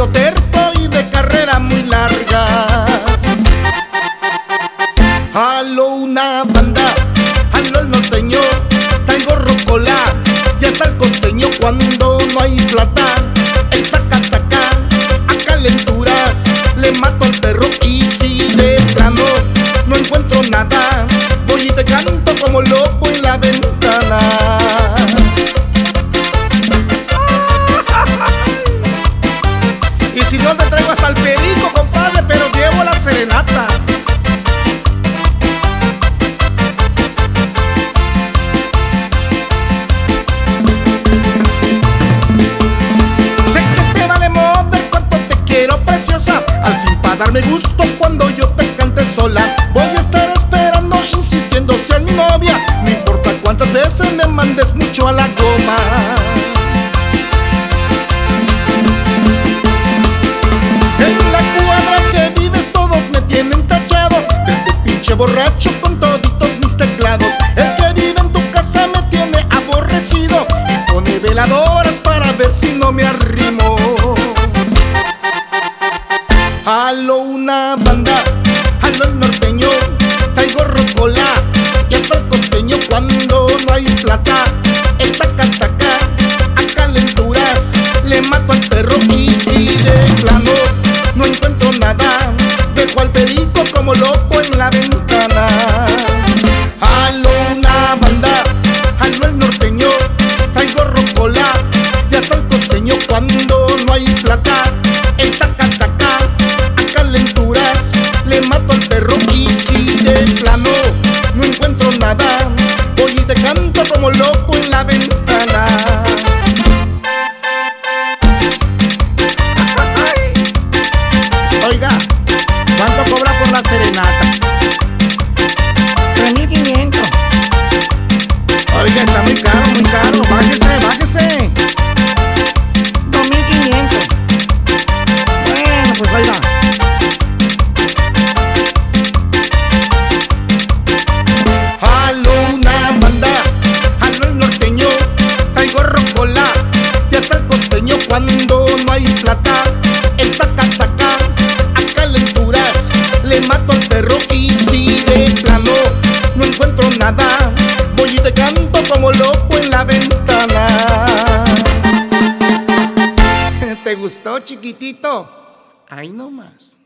ando terco y de carrera muy larga. Jalo una banda, jalo el norteño, traigo rocola y hasta el costeño cuando no hay plata. El taca-taca, a calenturas, le mato al perro y si de plano no encuentro nada, voy y te canto como loco en la ventana. Y si no te traigo hasta el perico, compadre, pero llevo la serenata. Sé que te vale moda cuánto te quiero, preciosa. Al fin para darme gusto cuando yo te cante sola. Voy a estar esperando, insistiendo, seas mi novia. No importa cuántas veces me mandes mucho a la goma. En la cuadra que vives todos me tienen tachado de este pinche borracho con toditos mis teclados. El que vive en tu casa me tiene aborrecido y pone veladoras para ver si no me arrimo. Jalo una banda, jalo el norteño, traigo rocola y hasta el costeño cuando no hay plata. El taca-taca, a calenturas, le mato al perro y si de plano no encuentro nada, dejo al perico como loco en la ventana. Jalo una banda, jalo el norteño, traigo rocola y hasta el costeño cuando no hay plata. El taca-taca, a calenturas, le mato al perro y si de plano no encuentro nada, voy y te canto como loco en la ventana. Oiga, ¿cuánto cobra por la serenata? 3,500. Oiga, está muy caro, bájese, bájese. 2,500. Bueno, pues oiga. Jalo una banda, jalo el norteño, traigo rocola y hasta el costeño cuando no hay plata. El taca-taca, a calenturas, le mato al perro y si de plano no encuentro nada, voy y te canto como loco en la ventana. ¿Te gustó, chiquitito? Ahí nomás.